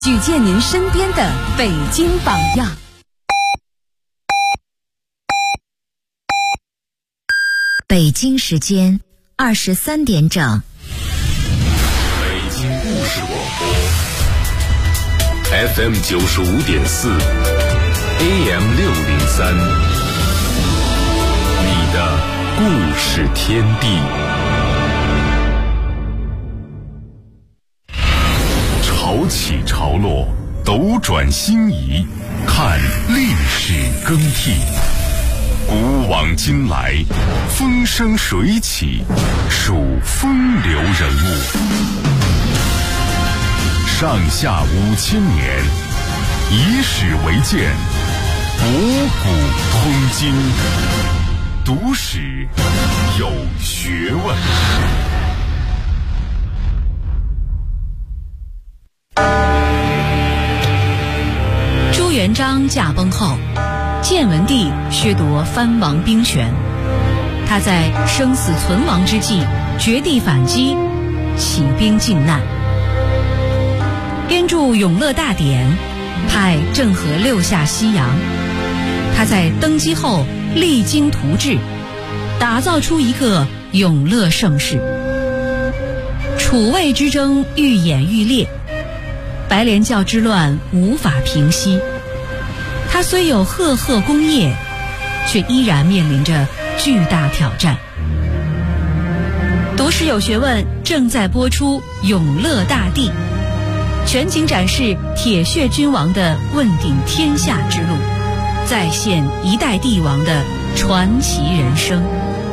举荐您身边的北京榜样。 北京时间23点整。 北京故事广播 FM 95.4 AM 603，你的故事天地。潮起潮落，斗转星移，看历史更替。古往今来，风生水起，数风流人物。上下5000年，以史为鉴，博古通今，读史有学问。 朱元璋驾崩后，建文帝削夺藩王兵权，他在生死存亡之际绝地反击，起兵靖难，编著《永乐大典》，派郑和6下西洋。他在登基后励精图治，打造出一个永乐盛世。楚魏之争愈演愈烈，白莲教之乱无法平息。他虽有赫赫功业，却依然面临着巨大挑战。读史有学问正在播出《永乐大帝》，全景展示铁血君王的问鼎天下之路，再现一代帝王的传奇人生。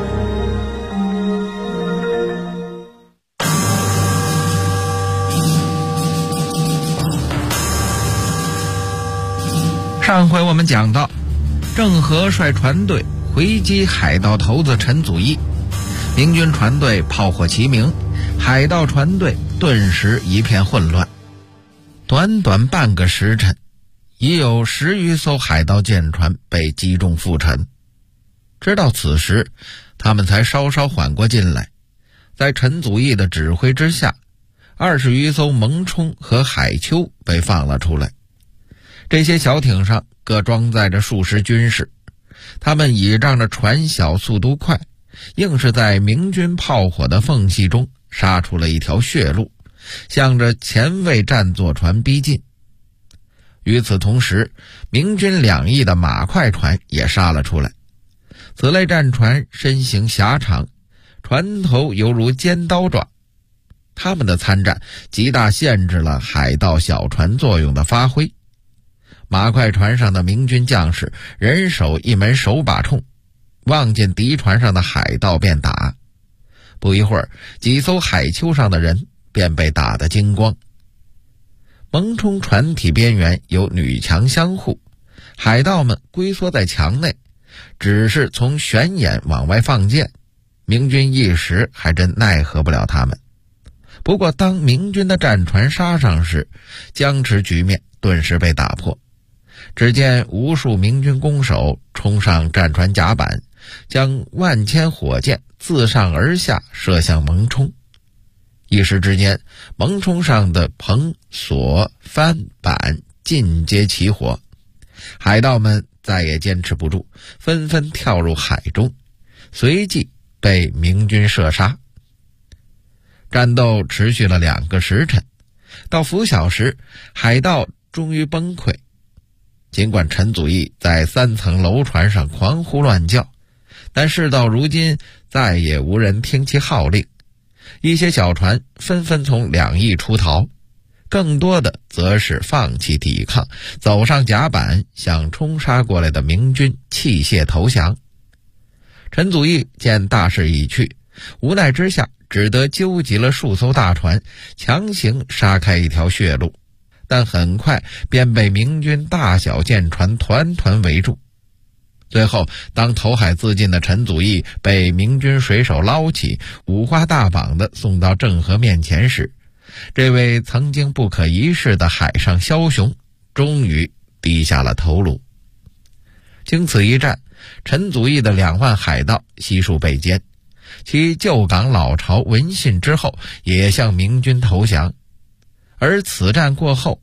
上回我们讲到，郑和率船队回击海盗头子陈祖义，明军船队炮火齐鸣，海盗船队顿时一片混乱。短短半个时辰，已有10余艘海盗舰船被击中覆沉。直到此时，他们才稍稍缓过劲来。在陈祖义的指挥之下，20余艘蒙冲和海丘被放了出来。这些小艇上各装载着数十军士，他们倚仗着船小速度快，硬是在明军炮火的缝隙中杀出了一条血路，向着前卫战座船逼近。与此同时，明军2翼的马快船也杀了出来。此类战船身形狭长，船头犹如尖刀状，他们的参战极大限制了海盗小船作用的发挥。马快船上的明军将士人手一门手把铳，望见敌船上的海盗便打。不一会儿，几艘海丘上的人便被打得精光。蒙冲船体边缘有女墙相护，海盗们龟缩在墙内，只是从悬眼往外放箭，明军一时还真奈何不了他们。不过当明军的战船杀上时，僵持局面顿时被打破。只见无数明军弓手冲上战船甲板，将万千火箭自上而下射向蒙冲。一时之间，蒙冲上的篷、索、帆、板尽皆起火，海盗们再也坚持不住，纷纷跳入海中，随即被明军射杀。战斗持续了2个时辰，到拂晓时，海盗终于崩溃。尽管陈祖义在3层楼船上狂呼乱叫，但事到如今再也无人听其号令。一些小船纷纷从2翼出逃，更多的则是放弃抵抗，走上甲板，向冲杀过来的明军弃械投降。陈祖义见大势已去，无奈之下只得纠集了数艘大船，强行杀开一条血路，但很快便被明军大小舰船团团围住。最后，当投海自尽的陈祖义被明军水手捞起，五花大绑地送到郑和面前时，这位曾经不可一世的海上枭雄终于低下了头颅。经此一战，陈祖义的2万海盗悉数被歼，其旧港老巢闻信之后也向明军投降。而此战过后，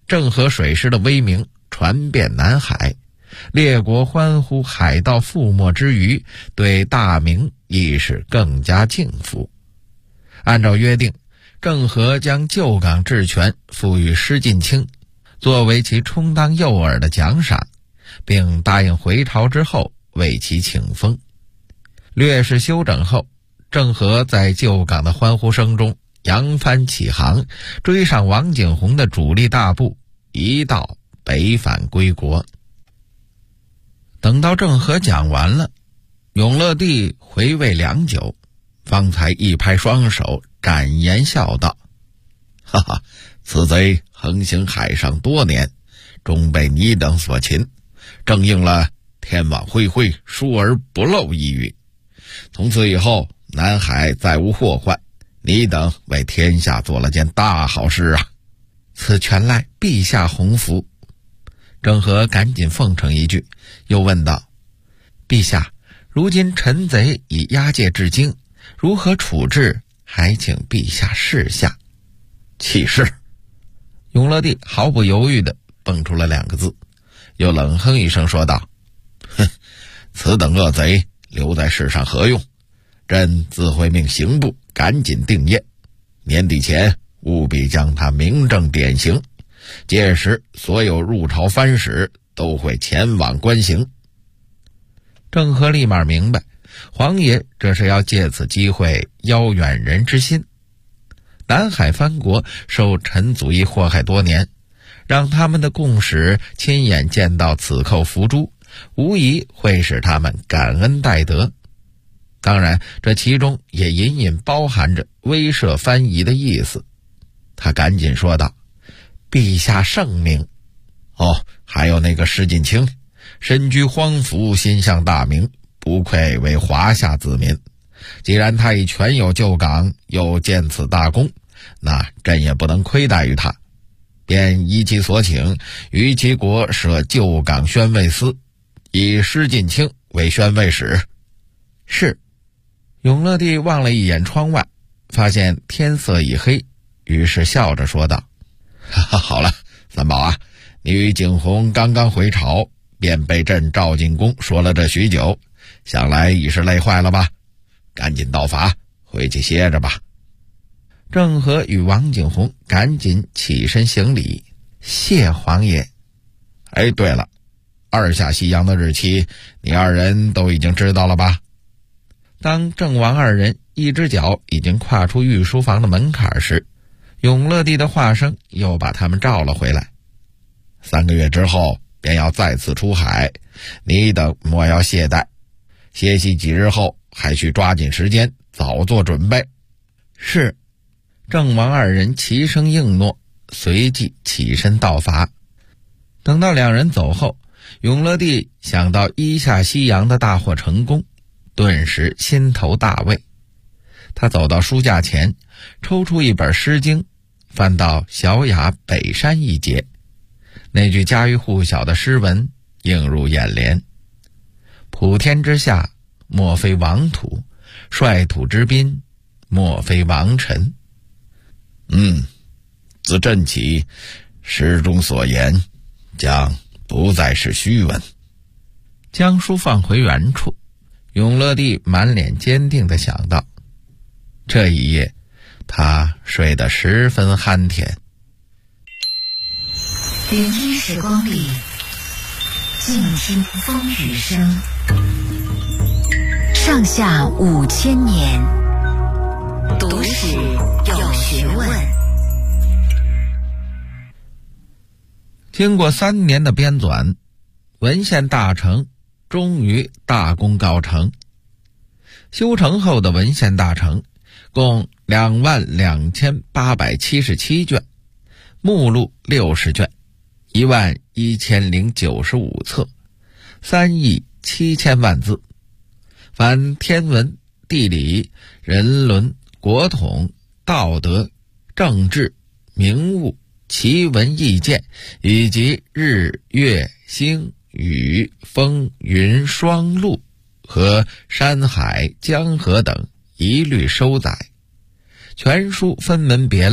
郑和水师的威名传遍南海，列国欢呼海盗覆没之余，对大明亦是更加敬服。按照约定，郑和将旧港治权赋予施晋清，作为其充当诱饵的奖赏，并答应回朝之后为其请封。略事休整后，郑和在旧港的欢呼声中扬帆起航，追上王景洪的主力大部，一道北返归国。等到郑和讲完了，永乐帝回味良久，方才一拍双手，展颜笑道：哈哈，此贼横行海上多年，终被你等所擒，正应了天网恢恢，疏而不漏一语。从此以后，南海再无祸患，你等为天下做了件大好事啊！此全赖陛下洪福。郑和赶紧奉承一句，又问道：陛下，如今臣贼已押解至京，如何处置，还请陛下示下。起事。永乐帝毫不犹豫地蹦出了2个字，又冷哼一声说道：哼，此等恶贼留在世上何用？朕自会命刑部赶紧定谳，年底前务必将他明正典刑，届时所有入朝藩使都会前往观刑。郑和立马明白，皇爷这是要借此机会邀远人之心。南海藩国受陈祖义祸害多年，让他们的共使亲眼见到此寇伏诛，无疑会使他们感恩戴德。当然，这其中也隐隐包含着威慑藩夷的意思。他赶紧说道：陛下圣明。哦，还有那个施晋清，身居荒服，心向大明，不愧为华夏子民。既然他已全有旧港，又见此大功，那朕也不能亏待于他，便依其所请，于其国设旧港宣慰司，以施晋清为宣慰使。是。永乐帝望了一眼窗外，发现天色已黑，于是笑着说道：哈哈，好了，三宝啊，你与景洪刚刚回朝，便被朕召进宫说了这许久，想来已是累坏了吧？赶紧到法，回去歇着吧。郑和与王景洪赶紧起身行礼，谢皇爷。哎，对了，2下西洋的日期，你2人都已经知道了吧？当郑王2人一只脚已经跨出御书房的门槛时，永乐帝的话声又把他们召了回来。3个月之后便要再次出海，你等莫要懈怠，歇息几日后还需抓紧时间，早做准备。是。郑王2人齐声应诺，随即起身到法。等到2人走后，永乐帝想到1下西洋的大获成功，顿时心头大慰。他走到书架前，抽出一本诗经，翻到小雅北山一节，那句家喻户晓的诗文映入眼帘：普天之下，莫非王土；率土之滨，莫非王臣。自朕起，诗中所言将不再是虚文。将书放回原处，永乐帝满脸坚定地想到，这一夜他睡得十分酣甜。 云衣时光里，静听风雨声。上下5000年，读史有学问。 经过3年的编纂，文献大成终于大功告成。修成后的文献大成共22877卷，目录60卷，11095册，3亿7000万字。凡天文、地理、人伦、国统、道德、政治、名物、奇闻异见，以及日月星雨风云霜露和山海江河等一律收载。全书分门别类，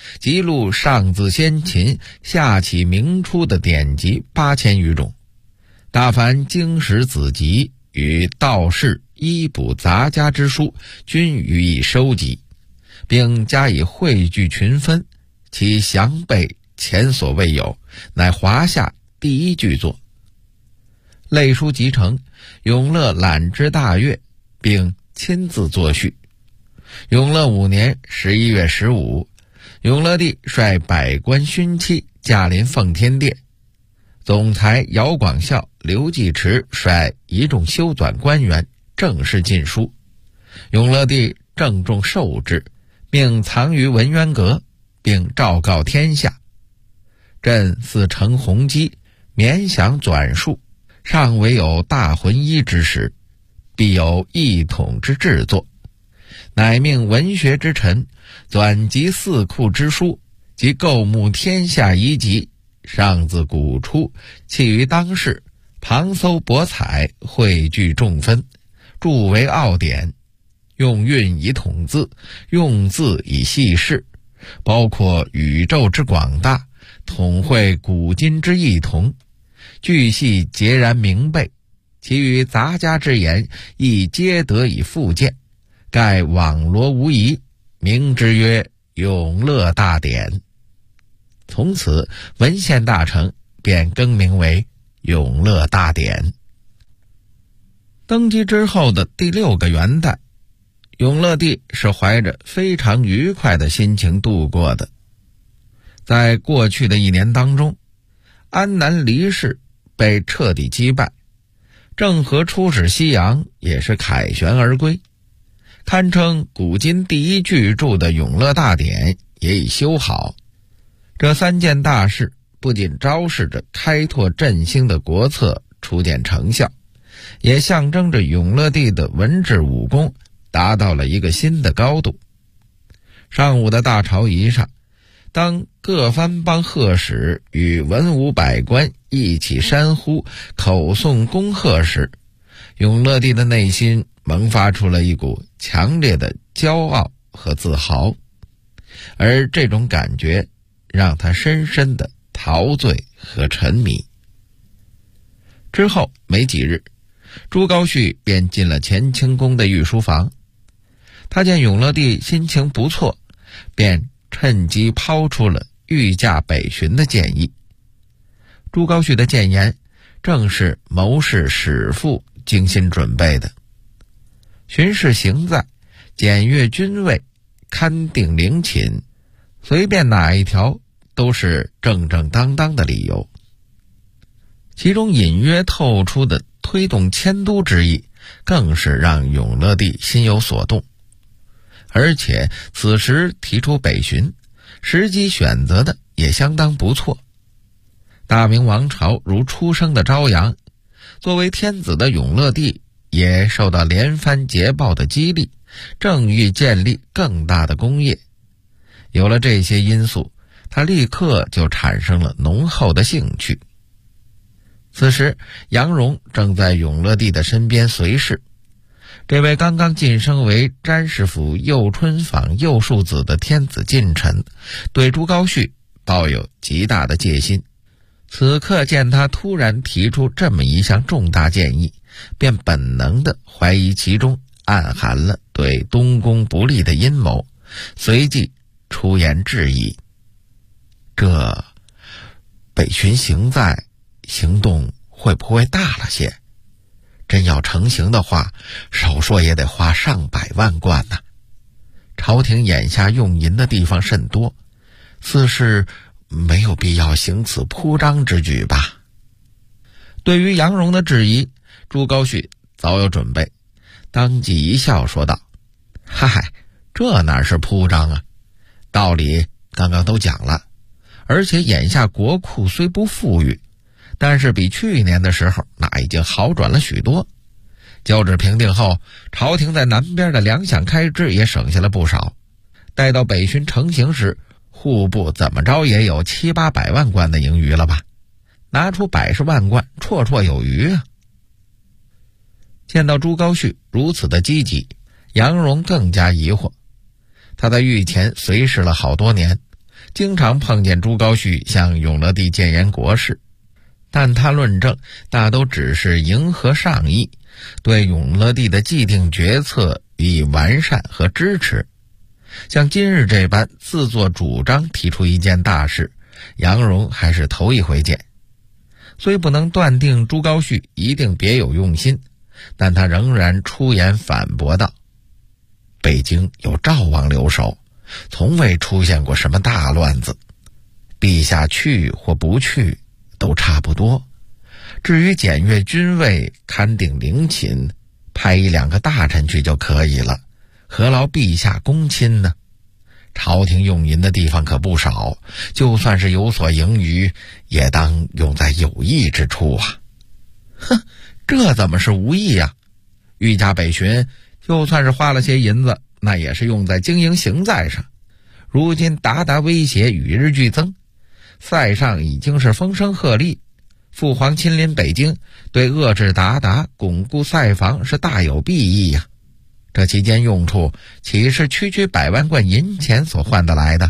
记录上自先秦，下起明初的典籍8000余种，大凡经史子集与道士、医卜、杂家之书均予以收集，并加以汇聚群分，其详备前所未有，乃华夏第一巨作。类书集成，永乐览之大悦，并亲自作序。永乐5年11月15，永乐帝率百官勋戚驾临奉天殿，总裁姚广孝、刘继池率一众修纂官员正式进书。永乐帝郑重受之，命藏于文渊阁，并昭告天下：朕似承弘基，勉想纂述，尚唯有大浑一之时，必有一统之制作。乃命文学之臣纂集四库之书，及构目天下遗集，上自古出，弃于当世，旁搜博采，汇聚众分，著为奥典，用韵以统字，用字以细事，包括宇宙之广大，统会古今之异同，句系截然明备，其余杂家之言亦皆得以复见，盖网罗无疑，名之曰永乐大典。从此文献大成，便更名为永乐大典。登基之后的第6个元旦，永乐帝是怀着非常愉快的心情度过的。在过去的1年当中，安南黎氏被彻底击败，郑和出使西洋也是凯旋而归，堪称古今第一巨著的永乐大典也已修好。这3件大事不仅昭示着开拓振兴的国策初见成效，也象征着永乐帝的文治武功达到了一个新的高度。上午的大朝仪上，当各藩邦贺使与文武百官一起山呼口诵恭贺时，永乐帝的内心萌发出了一股强烈的骄傲和自豪，而这种感觉让他深深的陶醉和沉迷。之后没几日，朱高煦便进了乾清宫的御书房，他见永乐帝心情不错，便趁机抛出了御驾北巡的建议。朱高煦的谏言正是谋士史父精心准备的。巡视行在，检阅军位，勘定陵寝，随便哪一条都是正正当当的理由。其中隐约透出的推动迁都之意，更是让永乐帝心有所动。而且此时提出北巡，时机选择的也相当不错。大明王朝如初生的朝阳，作为天子的永乐帝也受到连番捷报的激励，正欲建立更大的功业。有了这些因素，他立刻就产生了浓厚的兴趣。此时杨荣正在永乐帝的身边随侍，这位刚刚晋升为詹事府右春坊右庶子的天子近臣，对朱高煦抱有极大的戒心。此刻见他突然提出这么一项重大建议，便本能地怀疑其中暗含了对东宫不利的阴谋，随即出言质疑：这北巡行在行动会不会大了些？真要成行的话，少说也得花上百万贯呢。朝廷眼下用银的地方甚多，似是没有必要行此铺张之举吧。对于杨荣的质疑，朱高煦早有准备，当即一笑说道：嗨，这哪是铺张啊，道理刚刚都讲了，而且眼下国库虽不富裕，但是比去年的时候那已经好转了许多。交趾平定后，朝廷在南边的粮饷开支也省下了不少，待到北巡成行时，户部怎么着也有700-800万贯的盈余了吧，拿出100万贯绰绰有余啊。见到朱高煦如此的积极，杨荣更加疑惑。他在御前随侍了好多年， 经常碰见朱高煦向永乐帝谏言国事，但他论证大都只是迎合上意，对永乐帝的既定决策予以完善和支持。像今日这般自作主张提出一件大事，杨荣还是头一回见。虽不能断定朱高煦一定别有用心，但他仍然出言反驳道：北京有赵王留守，从未出现过什么大乱子，陛下去或不去都差不多。至于检阅军位、勘定陵寝，派1-2个大臣去就可以了，何劳陛下躬亲呢？朝廷用银的地方可不少，就算是有所盈余，也当用在有益之处啊。哼，这怎么是无益呀？御驾北巡，就算是花了些银子，那也是用在经营行在上。如今鞑靼威胁与日俱增，塞上已经是风声鹤唳，父皇亲临北京，对遏制鞑靼、巩固塞防是大有裨益呀。这期间用处岂是区区100万贯银钱所换得来的？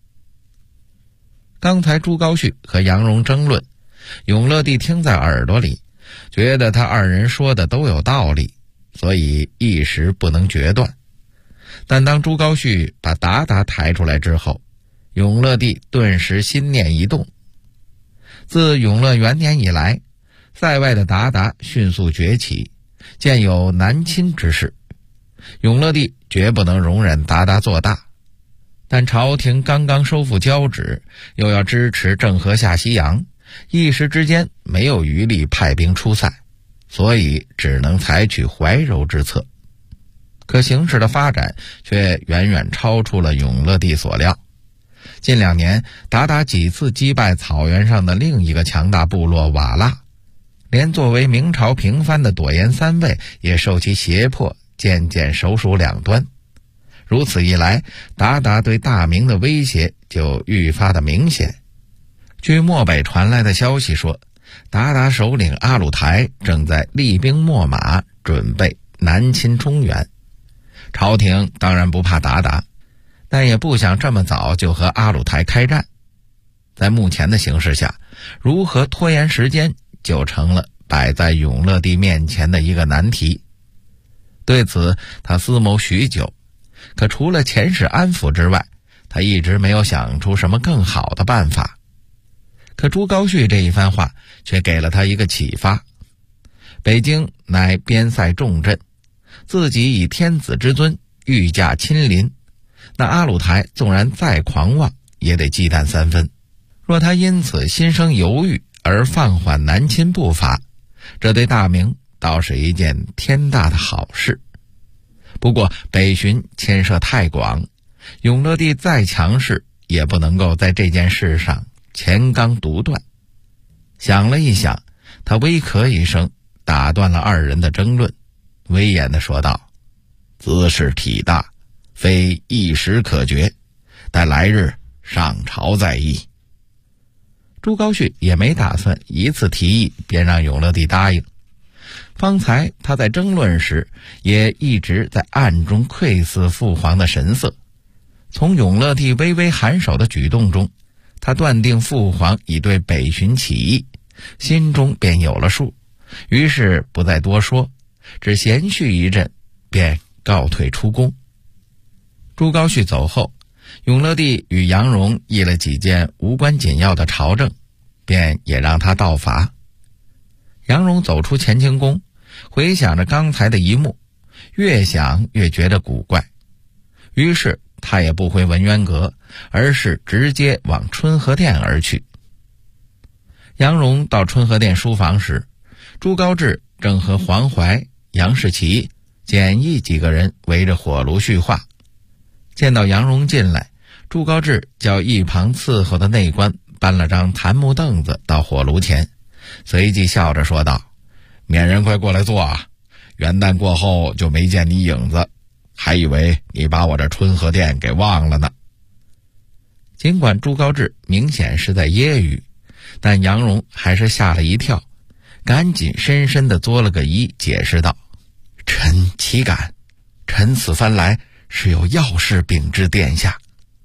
刚才朱高煦和杨荣争论，永乐帝听在耳朵里，觉得他二人说的都有道理，所以一时不能决断。但当朱高煦把鞑靼抬出来之后，永乐帝顿时心念一动。自永乐元年以来，塞外的鞑靼迅速崛起，渐有南侵之势。永乐帝绝不能容忍鞑靼做大，但朝廷刚刚收复交趾，又要支持郑和下西洋，一时之间没有余力派兵出塞，所以只能采取怀柔之策。可形势的发展却远远超出了永乐帝所料。近2年，鞑靼几次击败草原上的另一个强大部落瓦剌，连作为明朝平藩的朵颜三卫也受其胁迫，渐渐首鼠两端。如此一来，鞑靼对大明的威胁就愈发的明显。据漠北传来的消息说，鞑靼首领阿鲁台正在厉兵秣马，准备南侵中原。朝廷当然不怕鞑靼，但也不想这么早就和阿鲁台开战。在目前的形势下，如何拖延时间就成了摆在永乐帝面前的一个难题。对此他思谋许久，可除了遣使安抚之外，他一直没有想出什么更好的办法。可朱高煦这一番话却给了他一个启发。北京乃边塞重镇，自己以天子之尊御驾亲临，那阿鲁台纵然再狂妄，也得忌惮3分。若他因此心生犹豫而放缓南侵步伐，这对大明倒是一件天大的好事。不过北巡牵涉太广，永乐帝再强势也不能够在这件事上前刚独断。想了一想，他微咳一声，打断了二人的争论，威严地说道：兹事体大，非一时可决，待来日上朝再议。朱高煦也没打算一次提议便让永乐帝答应。方才他在争论时也一直在暗中窥伺父皇的神色，从永乐帝微微颔首的举动中，他断定父皇已对北巡起意，心中便有了数，于是不再多说，只闲叙一阵，便告退出宫。朱高煦走后，永乐帝与杨荣议了几件无关紧要的朝政，便也让他到伐。杨荣走出乾清宫，回想着刚才的一幕，越想越觉得古怪，于是他也不回文渊阁，而是直接往春和殿而去。杨荣到春和殿书房时，朱高炽正和黄怀、杨士奇、简易几个人围着火炉叙话。见到杨荣进来，朱高炽叫一旁伺候的内官搬了张檀木凳子到火炉前，随即笑着说道：免人快过来坐啊，元旦过后就没见你影子，还以为你把我这春和殿给忘了呢。尽管朱高炽明显是在揶揄，但杨荣还是吓了一跳，赶紧深深地作了个揖，解释道：臣岂敢，臣此番来是有要事禀知殿下。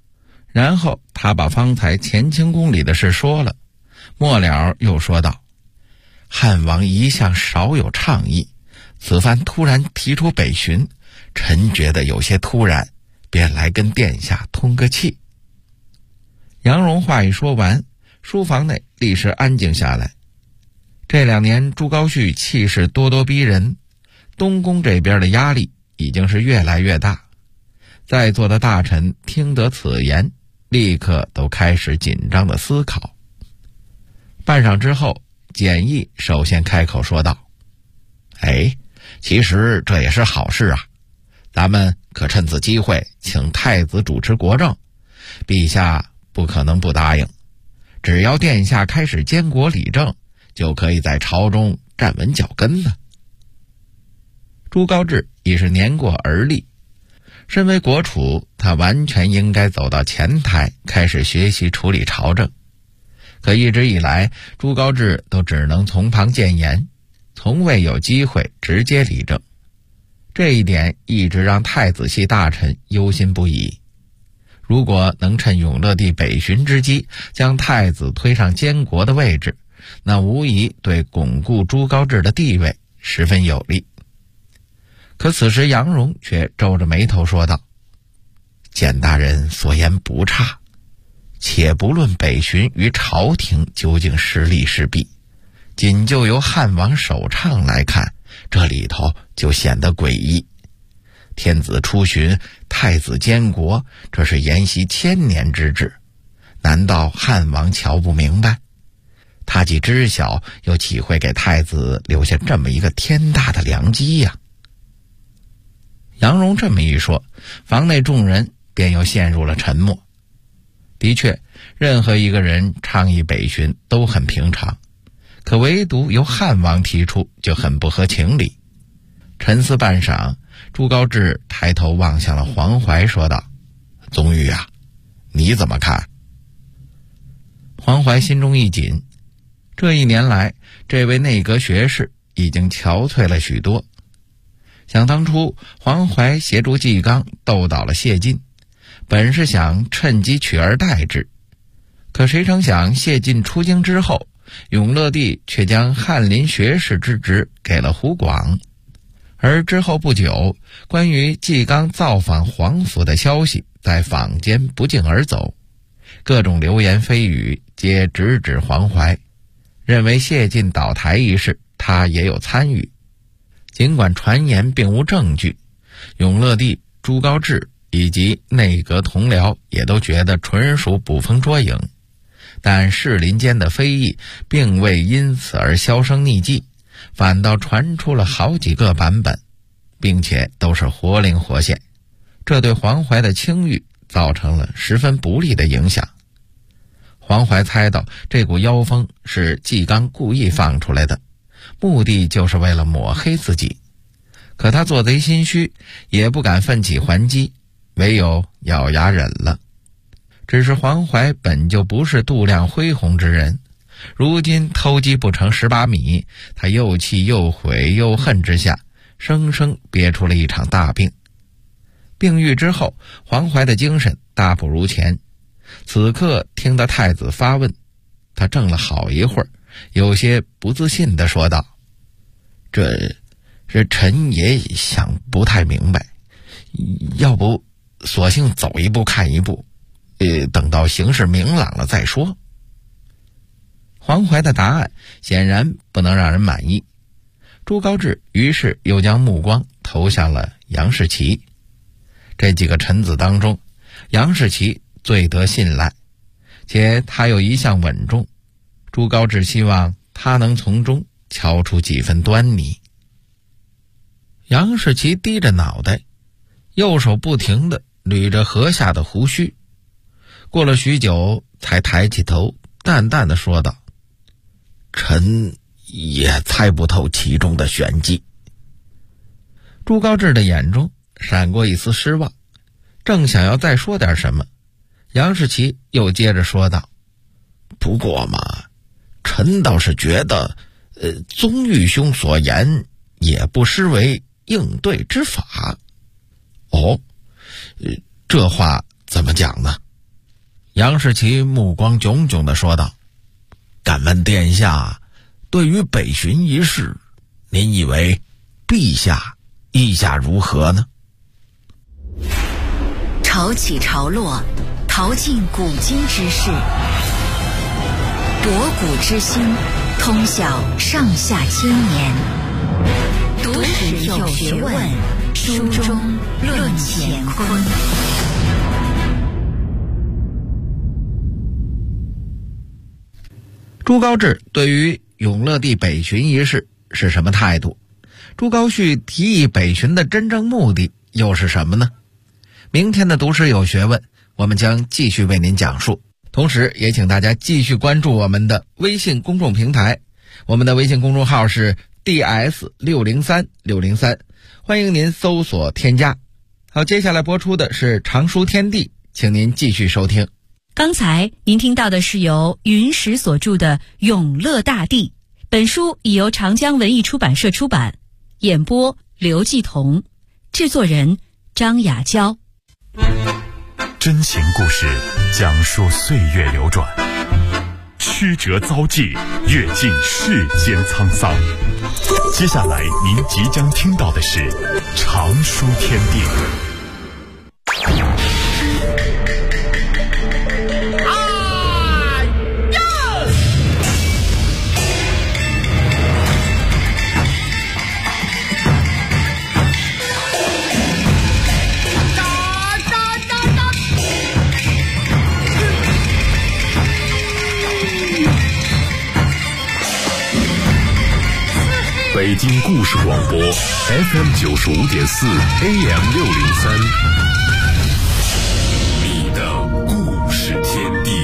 然后他把方才乾清宫里的事说了，末了又说道：汉王一向少有倡议，此番突然提出北巡，臣觉得有些突然，便来跟殿下通个气。杨荣话一说完，书房内立时安静下来。这2年朱高煦气势咄咄逼人，东宫这边的压力已经是越来越大。在座的大臣听得此言，立刻都开始紧张的思考。半晌之后，简易首先开口说道：其实这也是好事啊，咱们可趁此机会请太子主持国政，陛下不可能不答应，只要殿下开始监国理政，就可以在朝中站稳脚跟了。朱高炽已是年过而立，身为国储，他完全应该走到前台开始学习处理朝政。可一直以来，朱高炽都只能从旁谏言，从未有机会直接理政。这一点一直让太子系大臣忧心不已。如果能趁永乐帝北巡之机，将太子推上监国的位置，那无疑对巩固朱高炽的地位十分有利。可此时杨荣却皱着眉头说道：简大人所言不差，且不论北巡与朝廷究竟是利是弊，仅就由汉王首倡来看，这里头就显得诡异。天子出巡，太子监国，这是沿袭1000年之制，难道汉王瞧不明白？他既知晓，又岂会给太子留下这么一个天大的良机呀？杨荣这么一说，房内众人便又陷入了沉默。的确，任何一个人倡议北巡都很平常，可唯独由汉王提出就很不合情理。沉思半晌，朱高炽抬头望向了黄怀，说道：宗御啊，你怎么看？黄怀心中一紧，这1年来，这位内阁学士已经憔悴了许多。想当初，黄怀协助纪纲斗倒了谢晋，本是想趁机取而代之，可谁成想谢晋出京之后，永乐帝却将翰林学士之职给了胡广。而之后不久，关于纪纲造访皇府的消息在坊间不胫而走，各种流言蜚语皆直指黄怀，认为谢晋倒台一事他也有参与。尽管传言并无证据，永乐帝、朱高炽以及内阁同僚也都觉得纯属捕风捉影，但士林间的非议并未因此而销声匿迹，反倒传出了好几个版本，并且都是活灵活现，这对黄怀的清誉造成了十分不利的影响。黄怀猜到这股妖风是纪纲故意放出来的，目的就是为了抹黑自己，可他做贼心虚，也不敢奋起还击，唯有咬牙忍了。只是黄怀本就不是度量恢宏之人，如今偷鸡不成蚀把米，他又气又悔又恨之下，生生憋出了一场大病。病愈之后，黄怀的精神大不如前，此刻听得太子发问，他怔了好一会儿，有些不自信地说道：这臣也想不太明白，要不索性走一步看一步，等到形势明朗了再说。黄怀的答案显然不能让人满意，朱高炽于是又将目光投向了杨士奇。这几个臣子当中，杨士奇最得信赖，且他又一向稳重，朱高炽希望他能从中瞧出几分端倪。杨士奇低着脑袋，右手不停地捋着颌下的胡须，过了许久才抬起头，淡淡地说道：臣也猜不透其中的玄机。朱高炽的眼中闪过一丝失望，正想要再说点什么，杨士奇又接着说道：不过嘛，臣倒是觉得宗御兄所言也不失为应对之法。哦，这话怎么讲呢？ 杨士奇目光炯炯地说道：敢问殿下，对于北巡一事，您以为陛下意下如何呢？ 潮起潮落，淘尽古今之事，博古之今，通晓上下千年。读史有学问，书中论乾坤。 朱高炽对于永乐帝北巡一事是什么态度？朱高煦提议北巡的真正目的又是什么呢？明天的读史有学问，我们将继续为您讲述。同时也请大家继续关注我们的微信公众平台，我们的微信公众号是 DS603603，欢迎您搜索添加。好，接下来播出的是常书天地，请您继续收听。 刚才您听到的是由云石所著的《永乐大帝》，本书已由长江文艺出版社出版，演播刘继彤，制作人张雅娇。 真情故事讲述岁月流转，曲折遭际，阅尽世间沧桑。接下来您即将听到的是常书天地。北京故事广播 FM95.4 AM603， 你的故事天地。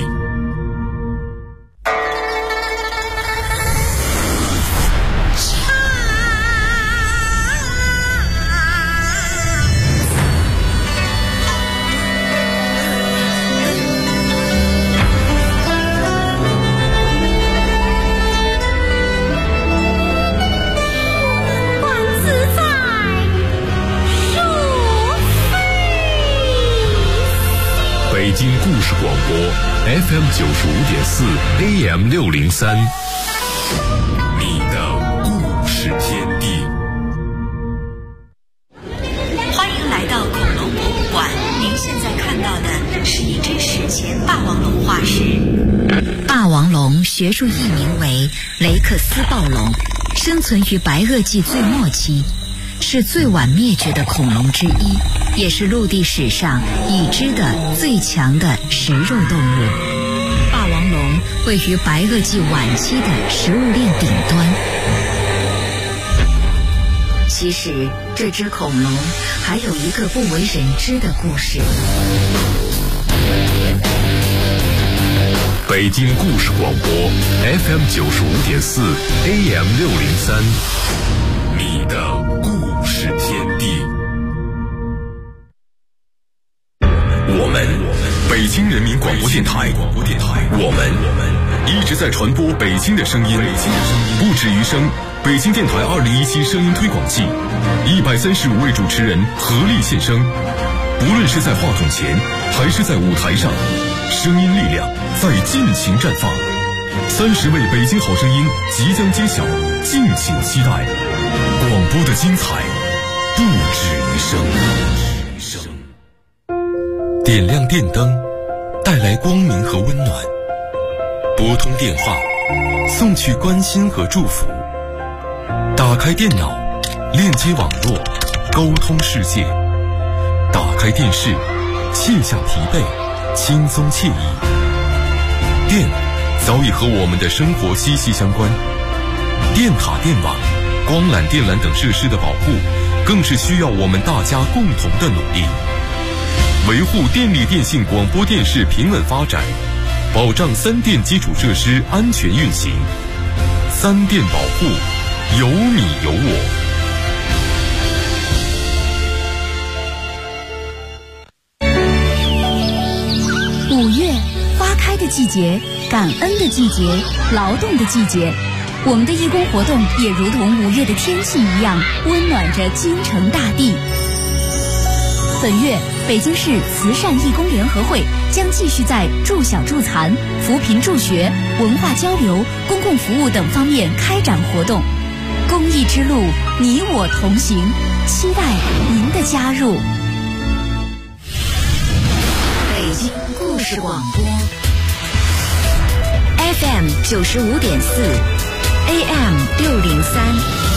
北京故事广播 FM95.4 AM603， 你的故事天地。 欢迎来到恐龙博物馆，您现在看到的是一只史前霸王龙化石。霸王龙学术译名为雷克斯暴龙，生存于白垩纪最末期，是最晚灭绝的恐龙之一，也是陆地史上已知的最强的食肉动物。霸王龙位于白垩纪晚期的食物链顶端。其实这只恐龙还有一个不为人知的故事。 北京故事广播 FM95.4 AM603， 你的故事天地。我们北京人民广播电台，我们一直在传播北京的声音，不止于声。北京电台2017声音推广季，135位主持人合力献声，不论是在话筒前还是在舞台上，声音力量在尽情绽放。30位北京好声音即将揭晓，敬请期待。广播的精彩不止于声。点亮电灯，带来光明和温暖；拨通电话，送去关心和祝福；打开电脑，链接网络，沟通世界；打开电视，卸下疲惫，轻松惬意。电早已和我们的生活息息相关，电塔、电网、光缆、电缆等设施的保护，更是需要我们大家共同的努力。维护电力电信广播电视平稳发展，保障三电基础设施安全运行。三电保护，有你有我。 5月，花开的季节，感恩的季节，劳动的季节。我们的义工活动也如同5月的天气一样，温暖着京城大地。本月北京市慈善义工联合会将继续在助小助残、扶贫助学、文化交流、公共服务等方面开展活动。公益之路，你我同行，期待您的加入。 北京故事广播 FM 95.4 AM 603，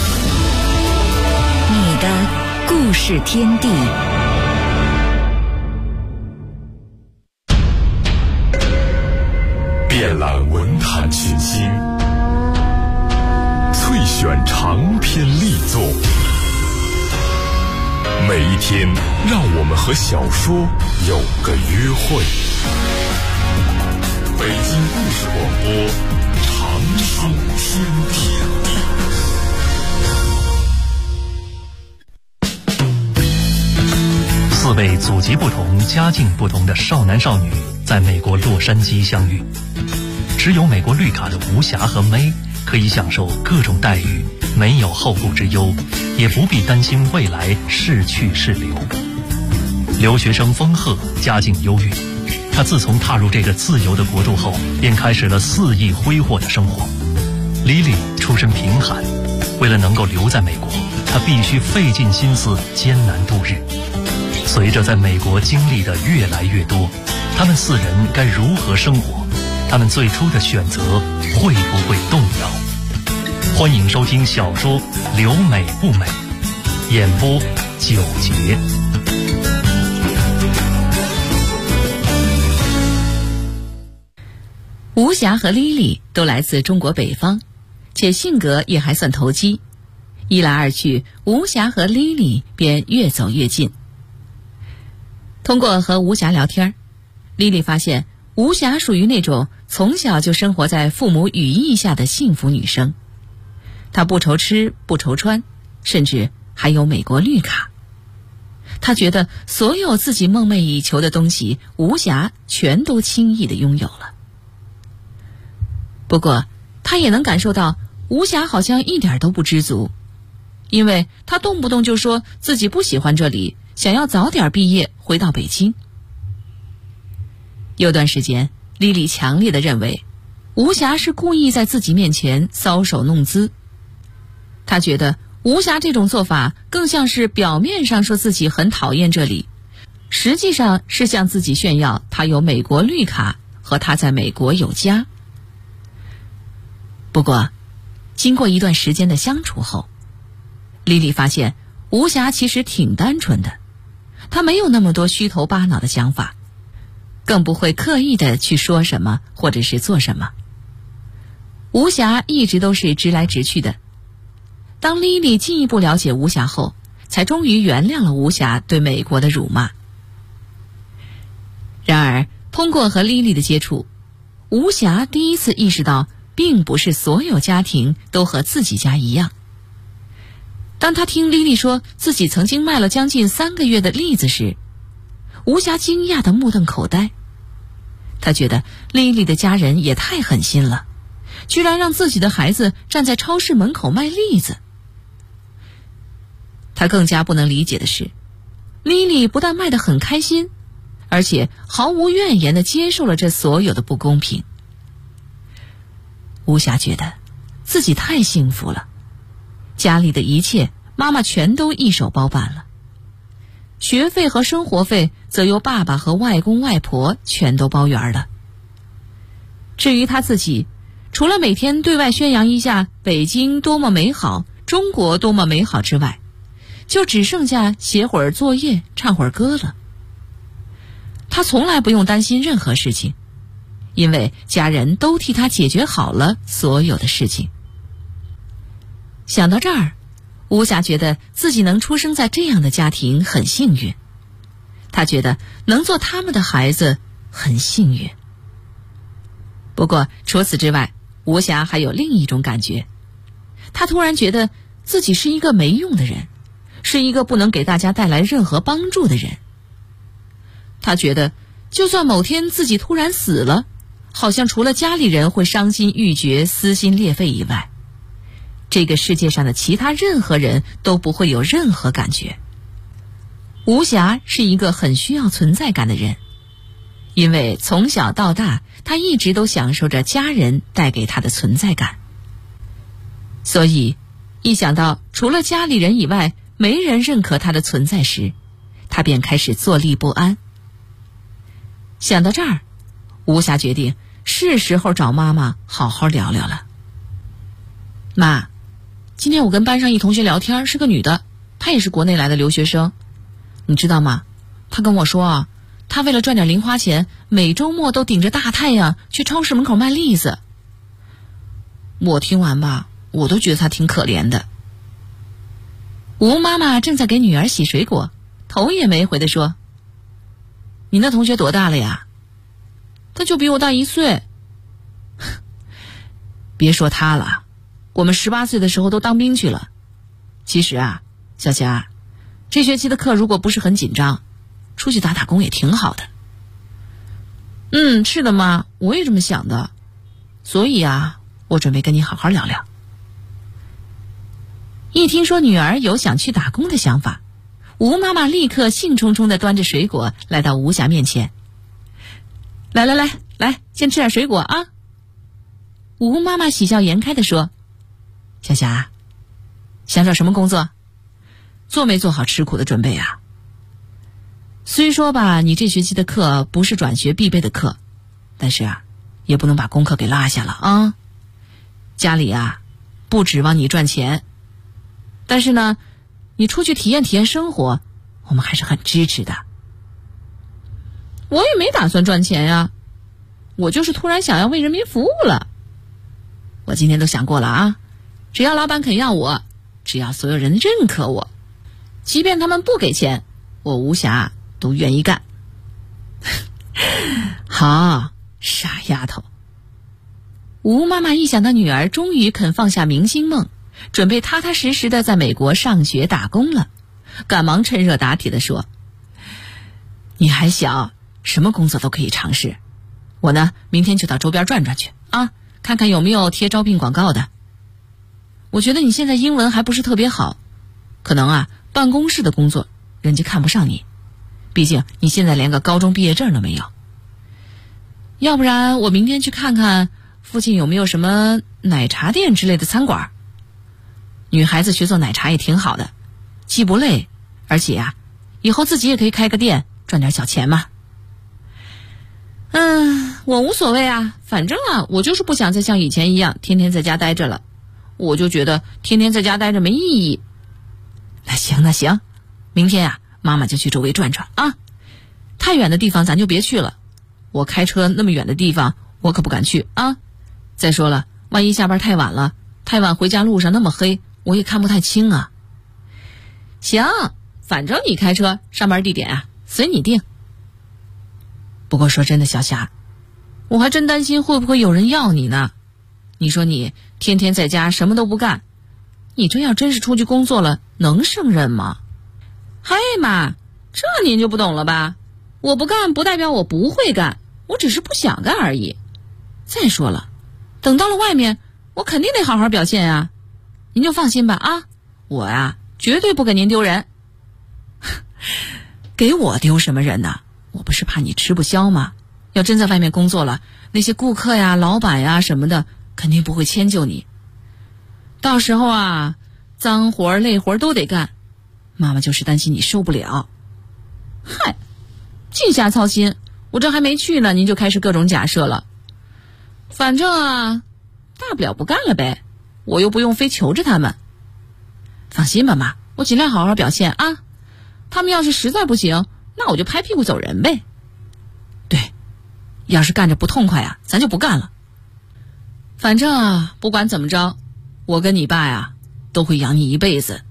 你的故事天地。 遍览文坛群星，萃选长篇力作，每一天让我们和小说有个约会。北京故事广播，长寿天地。 4位祖籍不同、家境不同的少男少女在美国洛杉矶相遇。持有美国绿卡的吴霞和May可以享受各种待遇，没有后顾之忧，也不必担心未来是去是留。留学生丰赫家境优越，他自从踏入这个自由的国度后，便开始了肆意挥霍的生活。Lily出身贫寒，为了能够留在美国，他必须费尽心思艰难度日。随着在美国经历的越来越多，他们4人该如何生活？他们最初的选择会不会动摇？欢迎收听小说《留美不美》，演播9节。 吴霞和莉莉都来自中国北方，且性格也还算投机。一来二去，吴霞和莉莉便越走越近。通过和吴霞聊天，莉莉发现吴霞属于那种从小就生活在父母羽翼下的幸福女生。她不愁吃不愁穿，甚至还有美国绿卡。她觉得所有自己梦寐以求的东西，吴霞全都轻易地拥有了。不过她也能感受到吴霞好像一点都不知足，因为她动不动就说自己不喜欢这里，想要早点毕业回到北京。有段时间，莉莉强烈地认为吴霞是故意在自己面前搔首弄姿。她觉得吴霞这种做法更像是表面上说自己很讨厌这里，实际上是向自己炫耀她有美国绿卡和她在美国有家。不过经过一段时间的相处后，莉莉发现吴霞其实挺单纯的，她没有那么多虚头巴脑的想法，更不会刻意的去说什么或者是做什么。吴霞一直都是直来直去的。当莉莉进一步了解吴霞后，才终于原谅了吴霞对美国的辱骂。然而通过和莉莉的接触，吴霞第一次意识到并不是所有家庭都和自己家一样。当她听莉莉说自己曾经卖了将近3个月的栗子时，吴霞惊讶地目瞪口呆。她觉得莉莉的家人也太狠心了，居然让自己的孩子站在超市门口卖栗子。她更加不能理解的是，莉莉不但卖得很开心，而且毫无怨言地接受了这所有的不公平。吴霞觉得自己太幸福了，家里的一切妈妈全都一手包办了，学费和生活费则由爸爸和外公外婆全都包圆了。至于她自己，除了每天对外宣扬一下北京多么美好，中国多么美好之外，就只剩下写会儿作业唱会儿歌了。她从来不用担心任何事情，因为家人都替她解决好了所有的事情。想到这儿，吴霞觉得自己能出生在这样的家庭很幸运，她觉得能做他们的孩子很幸运。不过除此之外，吴霞还有另一种感觉，她突然觉得自己是一个没用的人，是一个不能给大家带来任何帮助的人。她觉得就算某天自己突然死了，好像除了家里人会伤心欲绝、撕心裂肺以外，这个世界上的其他任何人都不会有任何感觉。 吴霞是一个很需要存在感的人，因为从小到大，她一直都享受着家人带给她的存在感。所以，一想到除了家里人以外，没人认可她的存在时，她便开始坐立不安。想到这儿，吴霞决定是时候找妈妈好好聊聊了。妈，今天我跟班上一同学聊天，是个女的，她也是国内来的留学生。你知道吗？她跟我说啊，她为了赚点零花钱，每周末都顶着大太阳去超市门口卖栗子。我听完吧，我都觉得她挺可怜的。吴妈妈正在给女儿洗水果，头也没回地说：“你那同学多大了呀？”“他就比我大1岁。”“别说他了，我们18岁的时候都当兵去了。其实啊，小霞，这学期的课如果不是很紧张，出去打打工也挺好的。”“是的妈，我也这么想的。所以啊，我准备跟你好好聊聊。”一听说女儿有想去打工的想法，吴妈妈立刻兴冲冲地端着水果来到吴霞面前。“来，先吃点水果啊。”吴妈妈喜笑颜开地说：“小霞，想找什么工作？做没做好吃苦的准备啊？虽说吧，你这学期的课不是转学必备的课，但是啊，也不能把功课给落下了啊。家里啊，不指望你赚钱，但是呢，你出去体验体验生活，我们还是很支持的。”“我也没打算赚钱呀，我就是突然想要为人民服务了。我今天都想过了啊，只要老板肯要我，只要所有人认可我，即便他们不给钱，我吴霞都愿意干。”“好，傻丫头。”吴妈妈一想到女儿终于肯放下明星梦，准备踏踏实实的在美国上学打工了，赶忙趁热打铁地说：“你还小，什么工作都可以尝试。我呢，明天就到周边转转去啊，看看有没有贴招聘广告的。我觉得你现在英文还不是特别好，可能啊，办公室的工作人家看不上你，毕竟你现在连个高中毕业证都没有。要不然我明天去看看附近有没有什么奶茶店之类的餐馆。女孩子学做奶茶也挺好的，既不累，而且啊，以后自己也可以开个店，赚点小钱嘛。”“我无所谓啊，反正啊，我就是不想再像以前一样天天在家待着了，我就觉得天天在家待着没意义。”“那行，明天啊，妈妈就去周围转转啊，太远的地方咱就别去了，我开车那么远的地方我可不敢去啊。再说了，万一下班太晚了，太晚回家路上那么黑，我也看不太清啊。”“行，反正你开车，上班地点啊随你定。不过说真的，小霞，我还真担心会不会有人要你呢。你说你天天在家什么都不干，你这要真是出去工作了，能胜任吗？”“嘿妈，这您就不懂了吧？我不干不代表我不会干，我只是不想干而已。再说了，等到了外面，我肯定得好好表现啊。您就放心吧啊，我呀，绝对不给您丢人。”“给我丢什么人呢？我不是怕你吃不消吗？要真在外面工作了，那些顾客呀、老板呀什么的，肯定不会迁就你。到时候啊，脏活累活都得干，妈妈就是担心你受不了。”“嗨，净瞎操心，我这还没去呢，您就开始各种假设了。反正啊，大不了不干了呗，我又不用非求着他们。放心吧妈，我尽量好好表现啊。他们要是实在不行，那我就拍屁股走人呗。对，要是干着不痛快啊，咱就不干了。反正啊，不管怎么着，我跟你爸呀，都会养你一辈子。”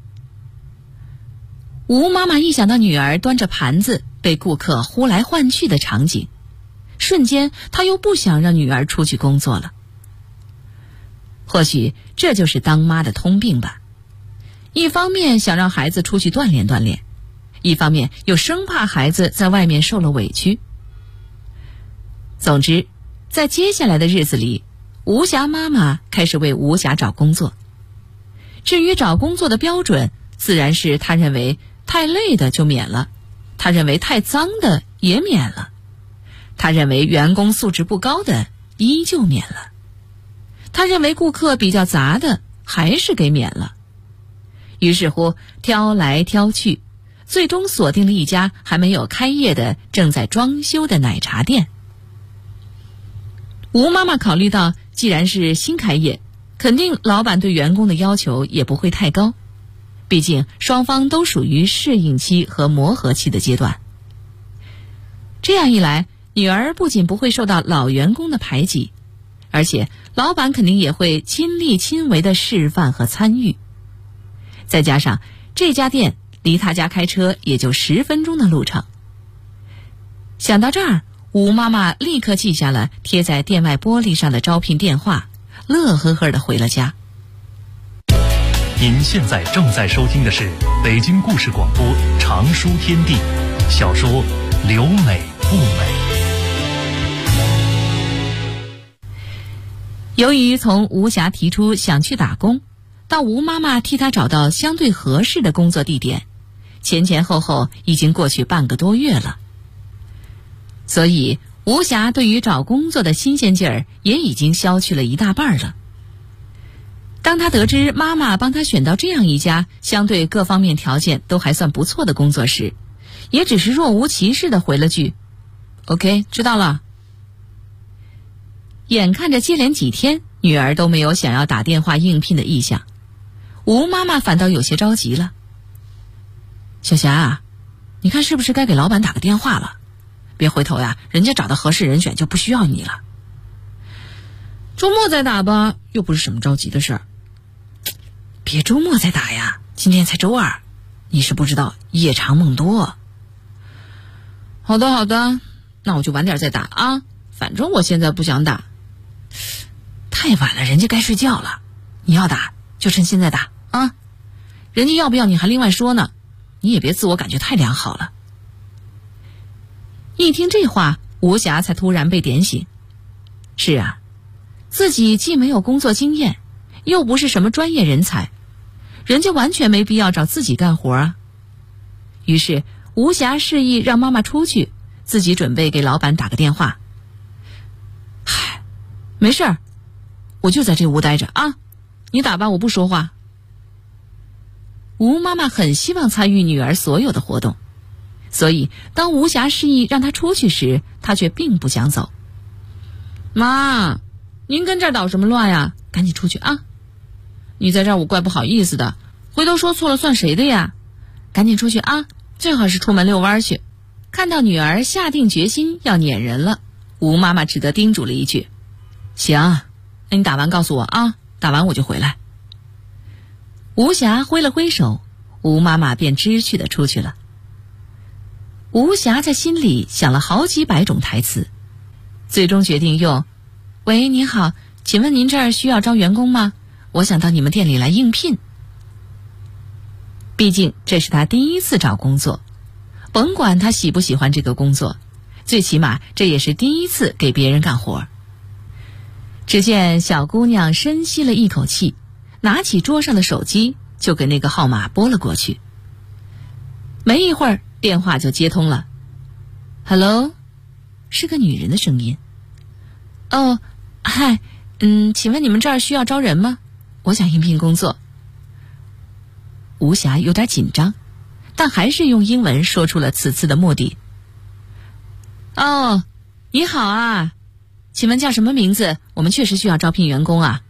吴妈妈一想到女儿端着盘子被顾客呼来唤去的场景，瞬间她又不想让女儿出去工作了。或许这就是当妈的通病吧，一方面想让孩子出去锻炼锻炼，一方面又生怕孩子在外面受了委屈。总之，在接下来的日子里，吴霞妈妈开始为吴霞找工作。至于找工作的标准，自然是她认为太累的就免了， 他认为太脏的也免了，他认为员工素质不高的依旧免了，他认为顾客比较杂的还是给免了。于是乎挑来挑去，最终锁定了一家还没有开业的正在装修的奶茶店。吴妈妈考虑到既然是新开业，肯定老板对员工的要求也不会太高，毕竟双方都属于适应期和磨合期的阶段。这样一来，女儿不仅不会受到老员工的排挤，而且老板肯定也会亲力亲为的示范和参与。再加上这家店离他家开车也就10分钟的路程。想到这儿，吴妈妈立刻记下了贴在店外玻璃上的招聘电话，乐呵呵地回了家。 您现在正在收听的是北京故事广播长书天地小说《留美不美》。 由于从吴霞提出想去打工，到吴妈妈替她找到相对合适的工作地点，前后后已经过去半个多月了。所以吴霞对于找工作的新鲜劲儿也已经消去了一大半了。当她得知妈妈帮她选到这样一家相对各方面条件都还算不错的工作时，也只是若无其事地回了句 OK 知道了。眼看着接连几天女儿都没有想要打电话应聘的意向，吴妈妈反倒有些着急了。小霞啊，你看是不是该给老板打个电话了？别回头呀，人家找到合适人选就不需要你了。周末再打吧，又不是什么着急的事儿。别周末再打呀，今天才周二，你是不知道夜长梦多。好的好的，那我就晚点再打啊，反正我现在不想打。太晚了，人家该睡觉了，你要打就趁现在打啊，人家要不要你还另外说呢，你也别自我感觉太良好了。一听这话，吴霞才突然被点醒。是啊，自己既没有工作经验，又不是什么专业人才，人家完全没必要找自己干活啊。于是吴霞示意让妈妈出去，自己准备给老板打个电话。嗨，没事儿，我就在这屋待着啊，你打吧，我不说话。吴妈妈很希望参与女儿所有的活动，所以当吴霞示意让她出去时，她却并不想走。妈，您跟这儿捣什么乱呀？赶紧出去啊！你在这儿我怪不好意思的，回头说错了算谁的呀？赶紧出去啊！最好是出门遛弯去。看到女儿下定决心要撵人了，吴妈妈只得叮嘱了一句：行，那你打完告诉我啊，打完我就回来。吴霞挥了挥手，吴妈妈便知趣地出去了。吴霞在心里想了好几百种台词，最终决定用喂，您好，请问您这儿需要招员工吗？我想到你们店里来应聘。毕竟这是她第一次找工作，甭管她喜不喜欢这个工作，最起码这也是第一次给别人干活。只见小姑娘深吸了一口气，拿起桌上的手机就给那个号码拨了过去。没一会儿电话就接通了。 Hello， 是个女人的声音。哦，嗨，请问你们这儿需要招人吗？我想应聘工作。吴霞有点紧张，但还是用英文说出了此次的目的。哦，你好啊，请问叫什么名字？我们确实需要招聘员工啊。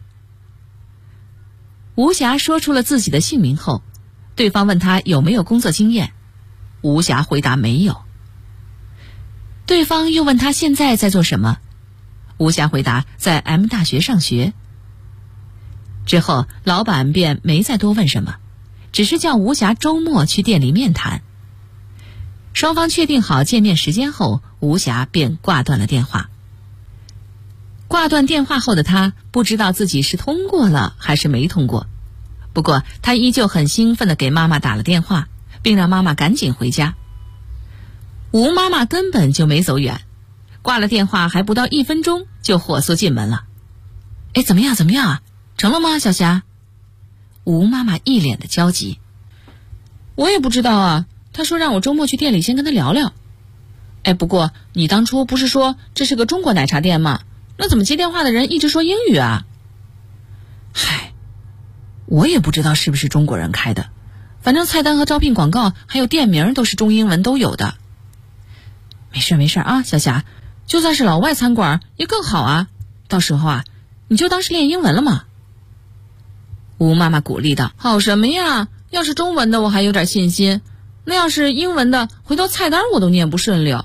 吴霞说出了自己的姓名后，对方问她有没有工作经验，吴霞回答没有。对方又问她现在在做什么，吴霞回答在 M 大学上学。之后老板便没再多问什么，只是叫吴霞周末去店里面谈。双方确定好见面时间后，吴霞便挂断了电话。挂断电话后的她不知道自己是通过了还是没通过，不过她依旧很兴奋地给妈妈打了电话，并让妈妈赶紧回家。吴妈妈根本就没走远，挂了电话还不到1分钟就火速进门了。哎，怎么样成了吗，小霞？吴妈妈一脸的焦急。我也不知道啊， 他说让我周末去店里先跟他聊聊。哎，不过你当初不是说这是个中国奶茶店吗？那怎么接电话的人一直说英语啊？嗨，我也不知道是不是中国人开的，反正菜单和招聘广告还有店名都是中英文都有的。没事啊，小霞，就算是老外餐馆也更好啊，到时候啊你就当是练英文了嘛。吴妈妈鼓励道。好什么呀，要是中文的我还有点信心，那要是英文的，回头菜单我都念不顺溜。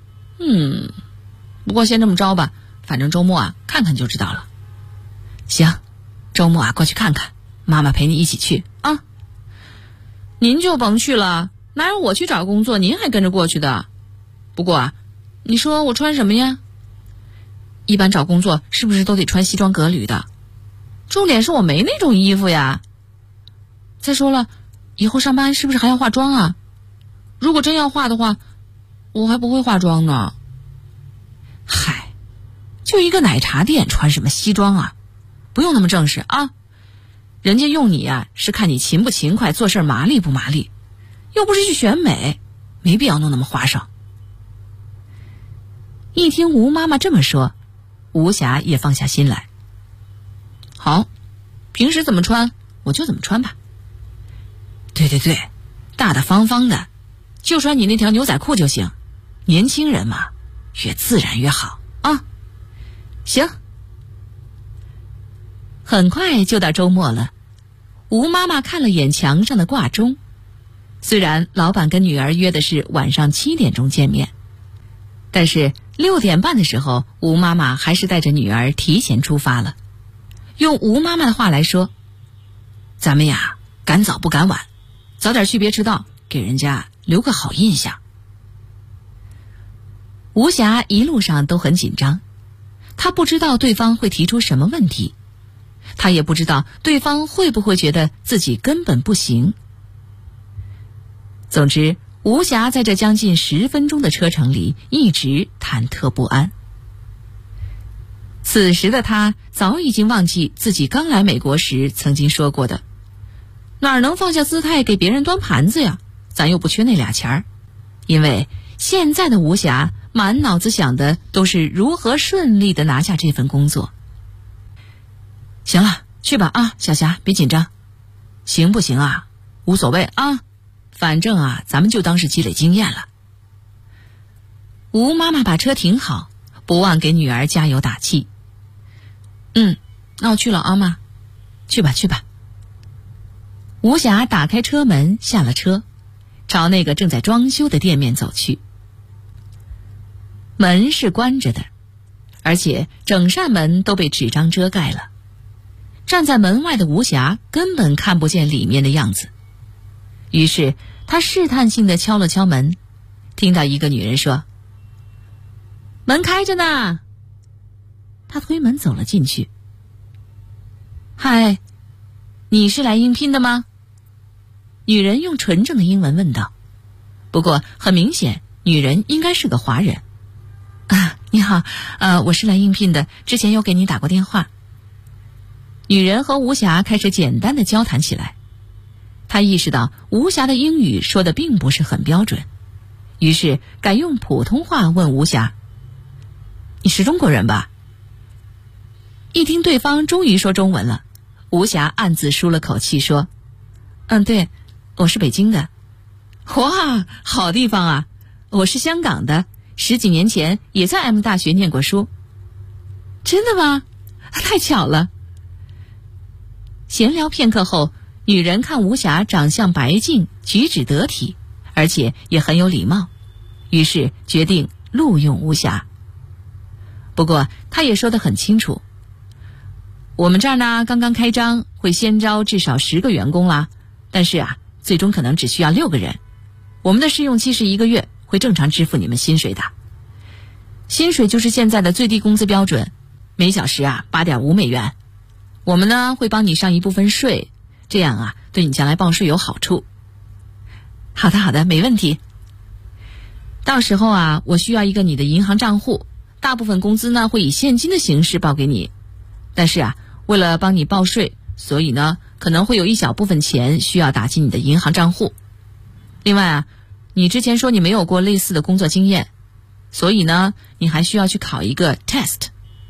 不过先这么着吧，反正周末啊看看就知道了。行，周末啊过去看看，妈妈陪你一起去啊。您就甭去了，哪有我去找工作您还跟着过去的。不过啊，你说我穿什么呀？一般找工作是不是都得穿西装革履的？重点是我没那种衣服呀。再说了，以后上班是不是还要化妆啊？如果真要化的话，我还不会化妆呢。嗨，就一个奶茶店，穿什么西装啊？不用那么正式啊。人家用你啊，是看你勤不勤快，做事麻利不麻利，又不是去选美，没必要弄那么花哨。一听吴妈妈这么说，吴霞也放下心来。好，平时怎么穿我就怎么穿吧。对，大大方方的，就穿你那条牛仔裤就行。年轻人嘛，越自然越好啊。行。很快就到周末了，吴妈妈看了眼墙上的挂钟，虽然老板跟女儿约的是晚上7点钟见面，但是6点半的时候，吴妈妈还是带着女儿提前出发了。用吴妈妈的话来说，咱们呀赶早不赶晚，早点去别迟到，给人家留个好印象。吴霞一路上都很紧张，她不知道对方会提出什么问题，她也不知道对方会不会觉得自己根本不行。总之，吴霞在这将近10分钟的车程里一直忐忑不安。此时的她早已经忘记自己刚来美国时曾经说过的，哪能放下姿态给别人端盘子呀，咱又不缺那俩钱儿。因为现在的吴霞满脑子想的都是如何顺利地拿下这份工作。行了，去吧啊，小霞别紧张。行不行啊无所谓啊，反正啊咱们就当是积累经验了。吴妈妈把车停好，不忘给女儿加油打气。那我去了啊妈。去吧。吴霞打开车门下了车，朝那个正在装修的店面走去。门是关着的，而且整扇门都被纸张遮盖了。站在门外的吴霞根本看不见里面的样子，于是她试探性地敲了敲门，听到一个女人说：“门开着呢。”她推门走了进去。嗨，你是来应聘的吗？女人用纯正的英文问道。不过很明显，女人应该是个华人。你好，我是来应聘的，之前有给你打过电话。女人和吴霞开始简单的交谈起来。她意识到吴霞的英语说的并不是很标准，于是改用普通话问吴霞：“你是中国人吧？”一听对方终于说中文了，吴霞暗自舒了口气说：“对，我是北京的。”哇，好地方啊！我是香港的，10几年前也在 M 大学念过书。真的吗？太巧了。闲聊片刻后，女人看吴霞长相白净，举止得体，而且也很有礼貌，于是决定录用吴霞。不过她也说得很清楚，我们这儿呢刚刚开张，会先招至少10个员工啦，但是最终可能只需要6个人。我们的试用期是1个月，会正常支付你们薪水的。薪水就是现在的最低工资标准，每小时8.5美元。我们呢会帮你上一部分税，这样对你将来报税有好处。好的，没问题。到时候我需要一个你的银行账户，大部分工资呢会以现金的形式报给你，但是为了帮你报税，所以呢可能会有一小部分钱需要打进你的银行账户。另外你之前说你没有过类似的工作经验，所以呢，你还需要去考一个 test。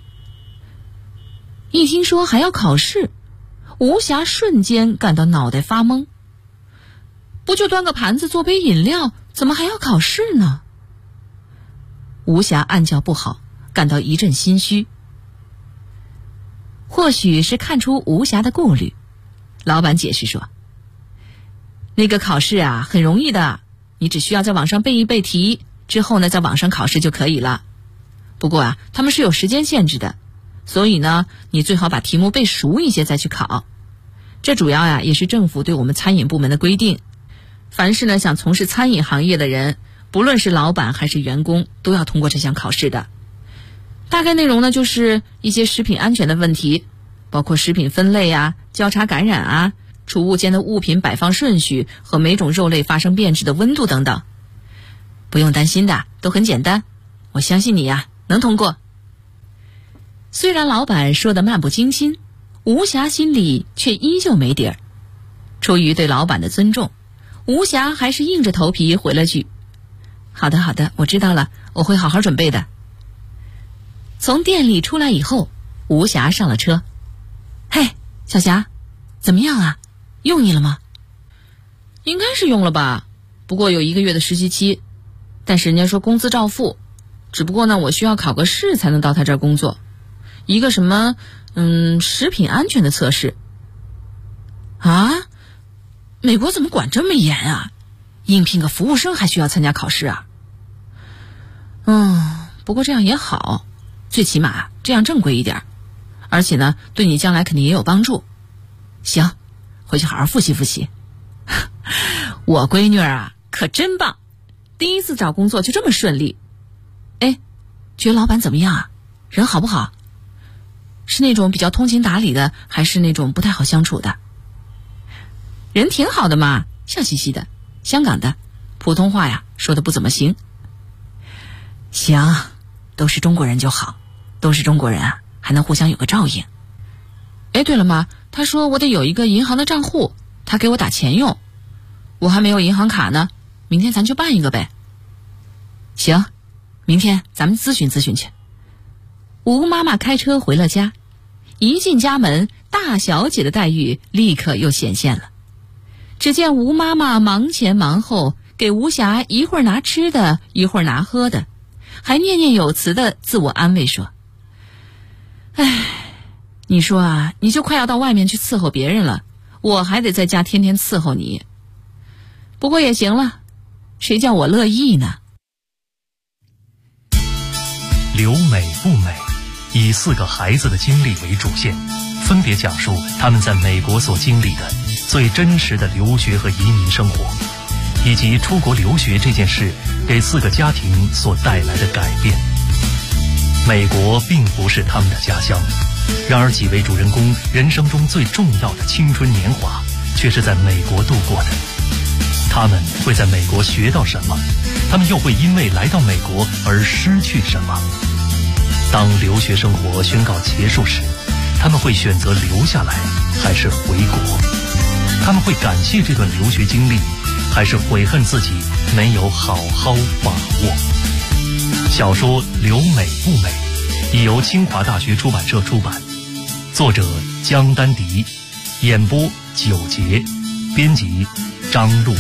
一听说还要考试，吴霞瞬间感到脑袋发懵。不就端个盘子做杯饮料，怎么还要考试呢？吴霞暗叫不好，感到一阵心虚。或许是看出吴霞的顾虑，老板解释说，那个考试啊很容易的，你只需要在网上背一背题，之后呢在网上考试就可以了。不过啊，他们是有时间限制的，所以呢你最好把题目背熟一些再去考。这主要也是政府对我们餐饮部门的规定，凡是呢想从事餐饮行业的人，不论是老板还是员工，都要通过这项考试的。大概内容呢就是一些食品安全的问题，包括食品分类啊、交叉感染啊、储物间的物品摆放顺序和每种肉类发生变质的温度等等。不用担心的，都很简单，我相信你呀，能通过。虽然老板说的漫不经心，吴霞心里却依旧没底儿。出于对老板的尊重，吴霞还是硬着头皮回了句，好的好的，我知道了，我会好好准备的。从店里出来以后，吴霞上了车。嘿，小霞，怎么样啊？用你了吗？应该是用了吧，不过有1个月的实习期，但是人家说工资照付，只不过呢我需要考个试才能到他这儿工作，一个什么食品安全的测试。啊？美国怎么管这么严啊？应聘个服务生还需要参加考试啊？不过这样也好，最起码这样正规一点，而且呢对你将来肯定也有帮助。行，回去好好复习复习。我闺女啊可真棒，第一次找工作就这么顺利。哎，觉得老板怎么样啊？人好不好？是那种比较通情达理的，还是那种不太好相处的？人挺好的嘛，笑嘻嘻的，香港的，普通话呀说的不怎么行。行，都是中国人就好，都是中国人啊，还能互相有个照应。哎，对了妈，他说我得有一个银行的账户，他给我打钱用，我还没有银行卡呢，明天咱去办一个呗。行，明天咱们咨询咨询去。吴妈妈开车回了家，一进家门，大小姐的待遇立刻又显现了。只见吴妈妈忙前忙后，给吴霞一会儿拿吃的，一会儿拿喝的，还念念有词的自我安慰说，哎，你说啊，你就快要到外面去伺候别人了，我还得在家天天伺候你。不过也行了，谁叫我乐意呢？ 留美不美，以4个孩子的经历为主线，分别讲述他们在美国所经历的最真实的留学和移民生活，以及出国留学这件事给4个家庭所带来的改变。美国并不是他们的家乡，然而几位主人公人生中最重要的青春年华却是在美国度过的。他们会在美国学到什么？他们又会因为来到美国而失去什么？当留学生活宣告结束时，他们会选择留下来还是回国？他们会感谢这段留学经历，还是悔恨自己没有好好把握？小说《留美不美》已由清华大学出版社出版，作者江丹迪，演播9节，编辑张璐。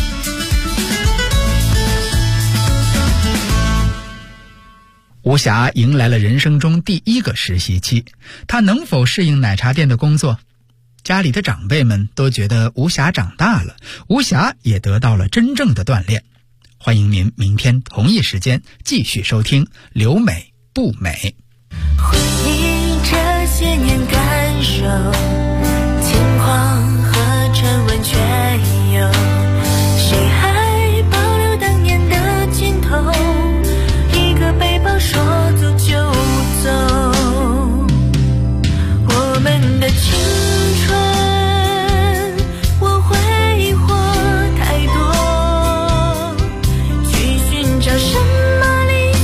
吴霞迎来了人生中第1个实习期，她能否适应奶茶店的工作？家里的长辈们都觉得吴霞长大了，吴霞也得到了真正的锻炼。欢迎您明天同一时间继续收听《留美不美》。 回忆这些年感受，轻狂和沉稳却有，谁还保留当年的镜头？一个背包说走就走，我们的青春我挥霍太多，去寻找什么理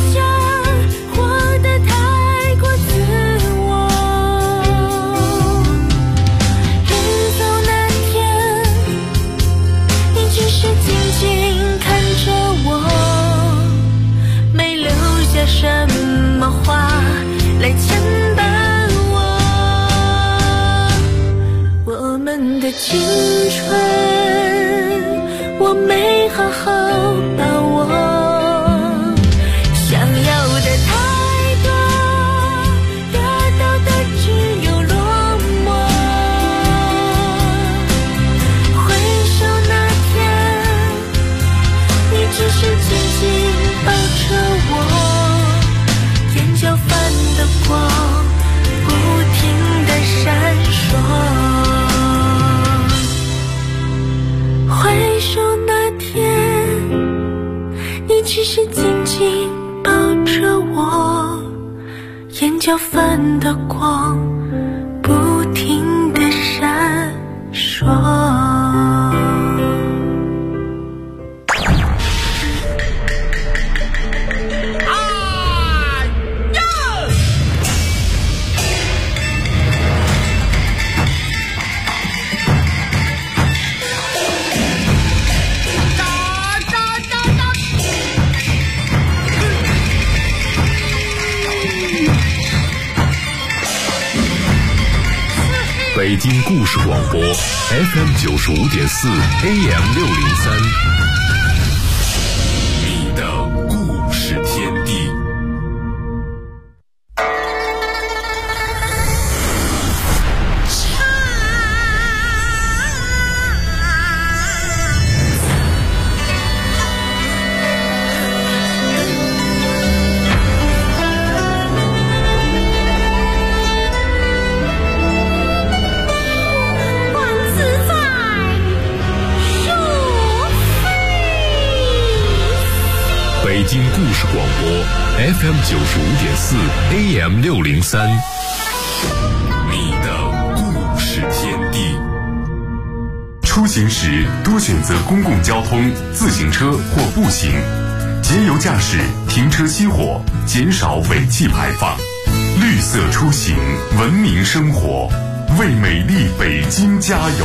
想，活得太过自我。 青春我没好好把握，想要的太多，得到的只有落寞。回首那天，你只是紧紧抱着我，眼角泛的光不停地闪烁。回首那天，你只是紧紧抱着我，眼角泛的光不停地闪烁。 北京故事广播 FM 95.4 AM 603，你的故事天地。北京故事广播 FM 95.4 AM 603，你的故事天地。出行时多选择公共交通、自行车或步行，节油驾驶，停车熄火，减少尾气排放。绿色出行，文明生活，为美丽北京加油！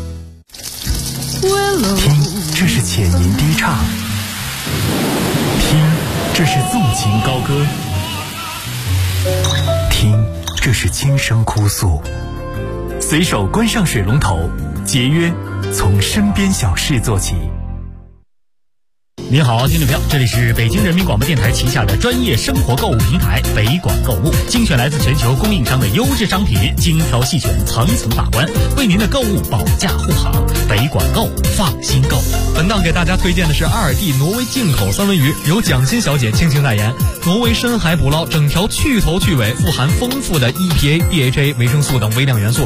听，这是浅吟低唱。听，这是纵情高歌；听，这是轻声哭诉。随手关上水龙头，节约从身边小事做起。 您好，听众朋友，这里是北京人民广播电台旗下的专业生活购物平台北广购物，精选来自全球供应商的优质商品，精挑细选，层层把关，为您的购物保驾护航。北广购，放心购。 本档给大家推荐的是阿尔蒂挪威进口三文鱼，由蒋欣小姐倾情代言。挪威深海捕捞，整条去头去尾，富含丰富的 EPA、DHA、维生素等微量元素，